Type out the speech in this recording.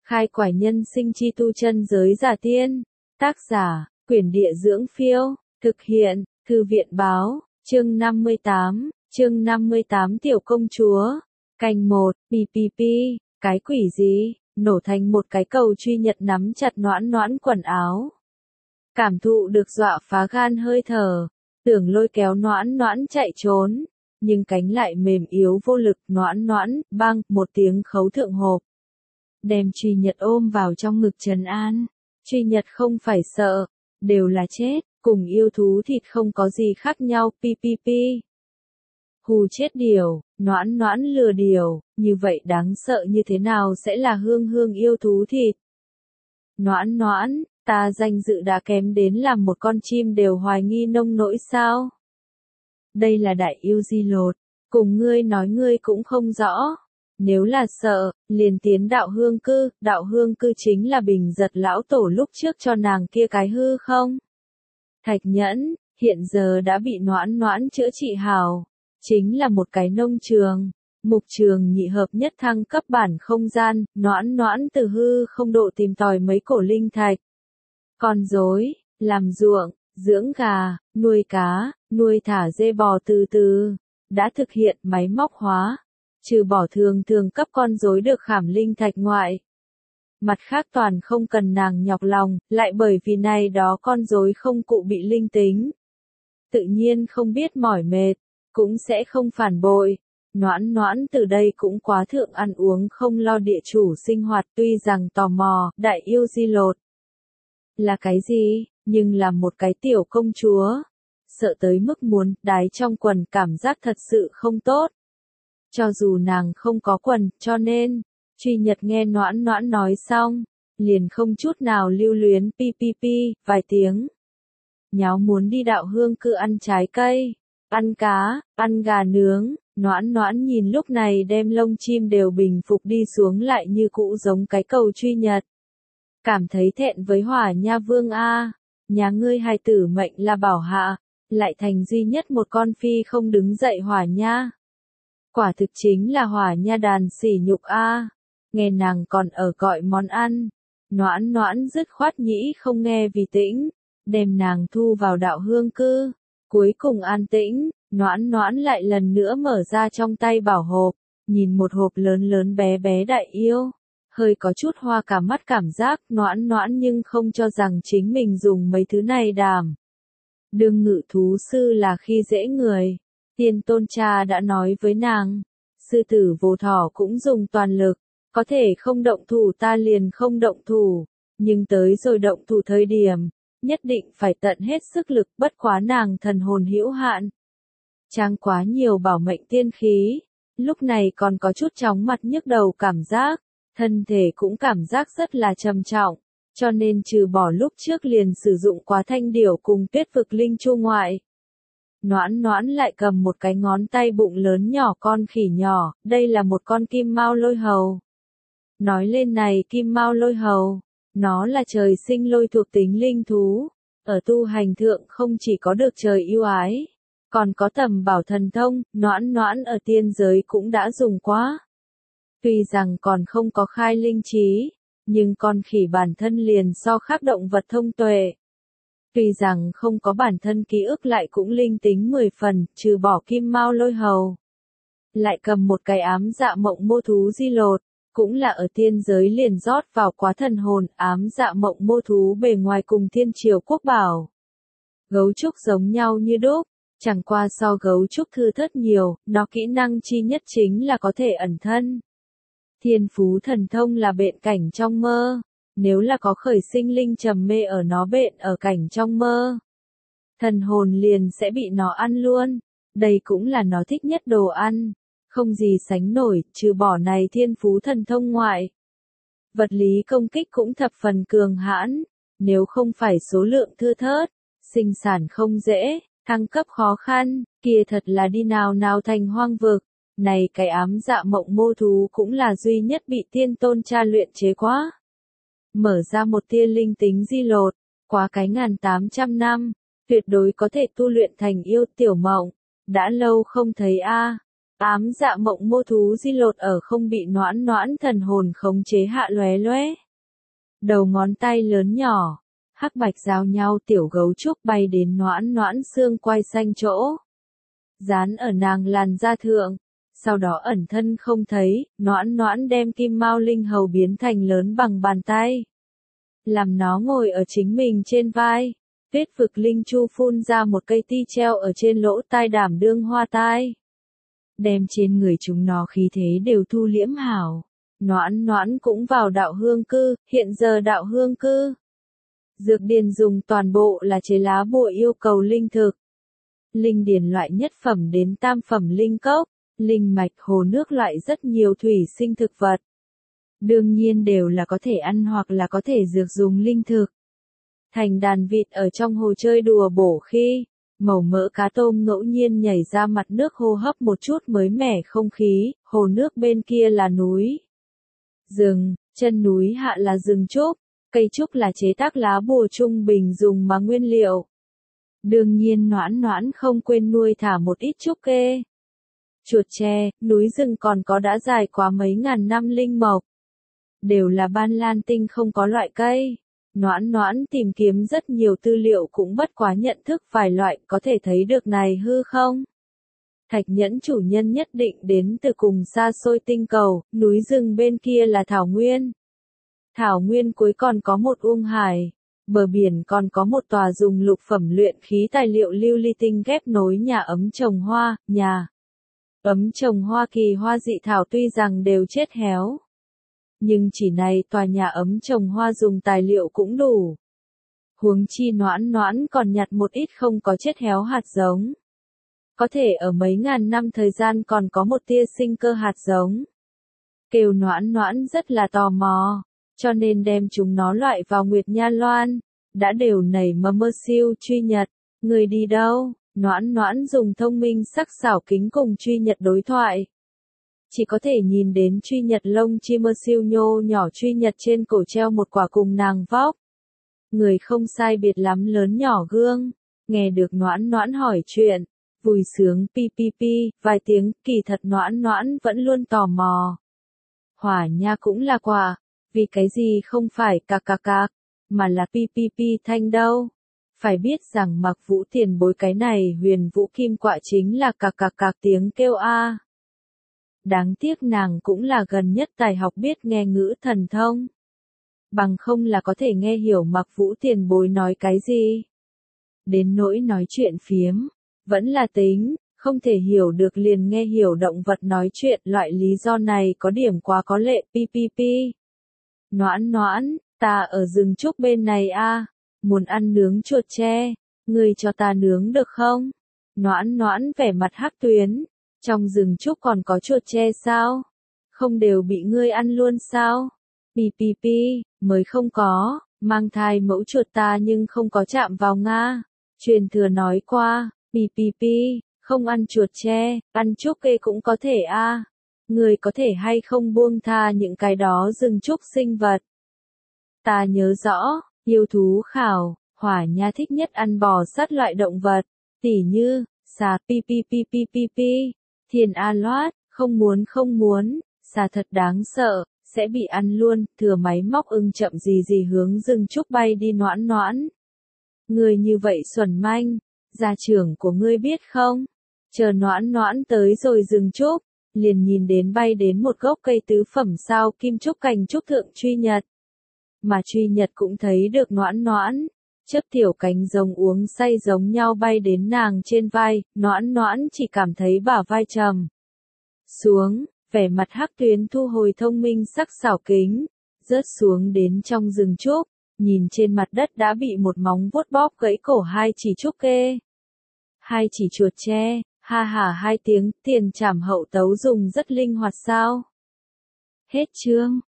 Khai quải nhân sinh chi tu chân giới giả tiên. Tác giả, Quyển Địa Dưỡng Phiêu. Thực hiện, Thư viện Báo. Chương 58, Tiểu Công Chúa. Canh 1, PPP, cái quỷ gì, nổ thành một cái cầu truy nhật nắm chặt Noãn Noãn quần áo. Cảm thụ được dọa phá gan hơi thở, tưởng lôi kéo Noãn Noãn chạy trốn, nhưng cánh lại mềm yếu vô lực. Noãn Noãn, bang, một tiếng khấu thượng hộp. Đem truy nhật ôm vào trong ngực trấn an. Truy nhật không phải sợ, đều là chết, cùng yêu thú thịt không có gì khác nhau, PPP. Hù chết điều, Noãn Noãn lừa điều, như vậy đáng sợ như thế nào sẽ là hương hương yêu thú thịt. Noãn Noãn, ta danh dự đã kém đến làm một con chim đều hoài nghi nông nỗi sao? Đây là đại yêu di lột, cùng ngươi nói ngươi cũng không rõ. Nếu là sợ, liền tiến đạo hương cư chính là Bình Giật lão tổ lúc trước cho nàng kia cái hư không? Thạch Nhẫn, hiện giờ đã bị Noãn Noãn chữa trị hào, chính là một cái nông trường, mục trường nhị hợp nhất thăng cấp bản không gian. Noãn Noãn từ hư không độ tìm tòi mấy cổ linh thạch. Con rối, làm ruộng, dưỡng gà, nuôi cá, nuôi thả dê bò từ từ, đã thực hiện máy móc hóa. Trừ bỏ thường cấp con rối được khảm linh thạch ngoại. Mặt khác toàn không cần nàng nhọc lòng, lại bởi vì này đó con rối không cụ bị linh tính. Tự nhiên không biết mỏi mệt, cũng sẽ không phản bội. Noãn Noãn từ đây cũng quá thượng ăn uống không lo địa chủ sinh hoạt, tuy rằng tò mò, đại yêu di lột. Là cái gì, nhưng là một cái tiểu công chúa. Sợ tới mức muốn đái trong quần, cảm giác thật sự không tốt. Cho dù nàng không có quần, cho nên, truy nhật nghe Noãn Noãn nói xong, liền không chút nào lưu luyến, PPP, vài tiếng. Nháo muốn đi đạo hương cư ăn trái cây, ăn cá, ăn gà nướng. Noãn Noãn nhìn lúc này đem lông chim đều bình phục đi xuống lại như cũ giống cái cầu truy nhật. Cảm thấy thẹn với Hỏa Nha Vương a, nhà ngươi hài tử mệnh là bảo hạ, lại thành duy nhất một con phi không đứng dậy Hỏa Nha. Quả thực chính là Hỏa Nha đàn sỉ nhục a. Nghe nàng còn ở gọi món ăn, Noãn Noãn dứt khoát nhĩ không nghe vì tĩnh, đem nàng thu vào đạo hương cư. Cuối cùng an tĩnh, Noãn Noãn lại lần nữa mở ra trong tay bảo hộp, nhìn một hộp lớn lớn bé bé đại yêu, hơi có chút hoa cả mắt cảm giác. Noãn Noãn nhưng không cho rằng chính mình dùng mấy thứ này đảm đương ngự thú sư là khi dễ người. Tiên tôn cha đã nói với nàng, sư tử vô thỏ cũng dùng toàn lực, có thể không động thủ ta liền không động thủ, nhưng tới rồi động thủ thời điểm, nhất định phải tận hết sức lực, bất quá nàng thần hồn hữu hạn. Trang quá nhiều bảo mệnh tiên khí, lúc này còn có chút chóng mặt nhức đầu cảm giác, thân thể cũng cảm giác rất là trầm trọng, cho nên trừ bỏ lúc trước liền sử dụng quá thanh điểu cùng tuyết vực linh chu ngoại. Noãn Noãn lại cầm một cái ngón tay bụng lớn nhỏ con khỉ nhỏ, đây là một con kim mao lôi hầu. Nói lên này kim mao lôi hầu, nó là trời sinh lôi thuộc tính linh thú, ở tu hành thượng không chỉ có được trời yêu ái, còn có tầm bảo thần thông. Noãn Noãn ở tiên giới cũng đã dùng quá. Tuy rằng còn không có khai linh trí, nhưng con khỉ bản thân liền so khác động vật thông tuệ. Tuy rằng không có bản thân ký ức lại cũng linh tính 10 phần, trừ bỏ kim mao lôi hầu. Lại cầm một cái ám dạ mộng mô thú di lột, cũng là ở tiên giới liền rót vào quá thần hồn. Ám dạ mộng mô thú bề ngoài cùng thiên triều quốc bảo gấu trúc giống nhau như đúc, chẳng qua so gấu trúc thư thớt nhiều, nó kỹ năng chi nhất chính là có thể ẩn thân. Thiên phú thần thông là bện cảnh trong mơ. Nếu là có khởi sinh linh trầm mê ở nó bện ở cảnh trong mơ, thần hồn liền sẽ bị nó ăn luôn. Đây cũng là nó thích nhất đồ ăn, không gì sánh nổi, trừ bỏ này thiên phú thần thông ngoại. Vật lý công kích cũng thập phần cường hãn, nếu không phải số lượng thưa thớt, sinh sản không dễ, thăng cấp khó khăn, kia thật là đi nào thành hoang vực. Này cái ám dạ mộng mô thú cũng là duy nhất bị tiên tôn cha luyện chế quá. Mở ra một tia linh tính di lột, quá cái 1800 năm, tuyệt đối có thể tu luyện thành yêu. Tiểu Mộng, đã lâu không thấy a. Ám dạ mộng mô thú di lột ở không bị noãn noãn thần hồn khống chế hạ lóe lóe. Đầu ngón tay lớn nhỏ, hắc bạch giao nhau tiểu gấu trúc bay đến noãn noãn xương quai xanh chỗ. Dán ở nàng làn da thượng, sau đó ẩn thân không thấy, noãn noãn đem kim mao linh hầu biến thành lớn bằng bàn tay. Làm nó ngồi ở chính mình trên vai, Tuyết vực linh chu phun ra một cây ti treo ở trên lỗ tai đảm đương hoa tai. Đem trên người chúng nó khí thế đều thu liễm hảo. Noãn noãn cũng vào đạo hương cư, hiện giờ đạo hương cư. Dược điền dùng toàn bộ là chế lá bùa yêu cầu linh thực. Linh điền loại nhất phẩm đến tam phẩm linh cốc, linh mạch hồ nước loại rất nhiều thủy sinh thực vật. Đương nhiên đều là có thể ăn hoặc là có thể dược dùng linh thực. Thành đàn vịt ở trong hồ chơi đùa bổ khi, màu mỡ cá tôm ngẫu nhiên nhảy ra mặt nước hô hấp một chút mới mẻ không khí, hồ nước bên kia là núi. Rừng, chân núi hạ là rừng trúc, cây trúc là chế tác lá bùa trung bình dùng mà nguyên liệu. Đương nhiên noãn noãn không quên nuôi thả một ít trúc kê. Chuột tre, núi rừng còn có đã dài quá mấy ngàn năm linh mộc. Đều là ban lan tinh không có loại cây. Noãn noãn tìm kiếm rất nhiều tư liệu cũng bất quá nhận thức vài loại có thể thấy được này hư không? Thạch nhẫn chủ nhân nhất định đến từ cùng xa xôi tinh cầu, núi rừng bên kia là thảo nguyên. Thảo nguyên cuối còn có một uông hải, bờ biển còn có một tòa dùng lục phẩm luyện khí tài liệu lưu ly tinh ghép nối nhà ấm trồng hoa, nhà ấm trồng hoa kỳ hoa dị thảo tuy rằng đều chết héo. Nhưng chỉ này tòa nhà ấm trồng hoa dùng tài liệu cũng đủ. Huống chi noãn noãn còn nhặt một ít không có chết héo hạt giống. Có thể ở mấy ngàn năm thời gian còn có một tia sinh cơ hạt giống. Kêu noãn noãn rất là tò mò, cho nên đem chúng nó loại vào Nguyệt Nha Loan. Đã đều nảy mơ siêu truy nhật, người đi đâu? Noãn noãn dùng thông minh sắc xảo kính cùng truy nhật đối thoại. Chỉ có thể nhìn đến truy nhật lông chim mơ siêu nhô nhỏ truy nhật trên cổ treo một quả cùng nàng vóc. Người không sai biệt lắm lớn nhỏ gương, nghe được noãn noãn hỏi chuyện, vui sướng pi pi pi, vài tiếng, kỳ thật noãn noãn vẫn luôn tò mò. Hỏa nha cũng là quả, vì cái gì không phải cạc cạc cạc, mà là pi pi pi thanh đâu. Phải biết rằng Mặc Vũ tiền bối cái này huyền vũ kim quạ chính là cạc cạc cạc tiếng kêu a. Đáng tiếc nàng cũng là gần nhất tài học biết nghe ngữ thần thông. Bằng không là có thể nghe hiểu Mặc Vũ tiền bối nói cái gì. Đến nỗi nói chuyện phiếm, vẫn là tính, không thể hiểu được liền nghe hiểu động vật nói chuyện, loại lý do này có điểm quá có lệ, pi pi pi. Noãn noãn, ta ở rừng trúc bên này a, muốn ăn nướng chuột tre, người cho ta nướng được không? Noãn noãn vẻ mặt hắc tuyến, trong rừng trúc còn có chuột tre sao? Không đều bị ngươi ăn luôn sao? Pi pi pi, mới không có, mang thai mẫu chuột ta nhưng không có chạm vào Nga. Truyền thừa nói qua, pi pi pi, không ăn chuột tre, ăn trúc kê cũng có thể a. Người có thể hay không buông tha những cái đó rừng trúc sinh vật. Ta nhớ rõ, yêu thú khảo, hỏa nha thích nhất ăn bò sát loại động vật, tỉ như, xà pi pi pi pi pi pi, thiền a loát, không muốn, xà thật đáng sợ, sẽ bị ăn luôn, thừa máy móc ưng chậm gì gì hướng rừng trúc bay đi noãn noãn. Người như vậy xuẩn manh, gia trưởng của ngươi biết không? Chờ noãn noãn tới rồi rừng trúc, liền nhìn đến bay đến một gốc cây tứ phẩm sao kim trúc cành trúc thượng truy nhật. Mà truy nhật cũng thấy được noãn noãn, chớp tiểu cánh rồng uống say giống nhau bay đến nàng trên vai, noãn noãn chỉ cảm thấy bả vai trầm xuống, vẻ mặt hắc tuyến thu hồi thông minh sắc xảo kính, rớt xuống đến trong rừng trúc, nhìn trên mặt đất đã bị một móng vuốt bóp gãy cổ hai chỉ trúc kê. Hai chỉ chuột tre, ha hả hai tiếng, tiền trảm hậu tấu dùng rất linh hoạt sao. Hết chương.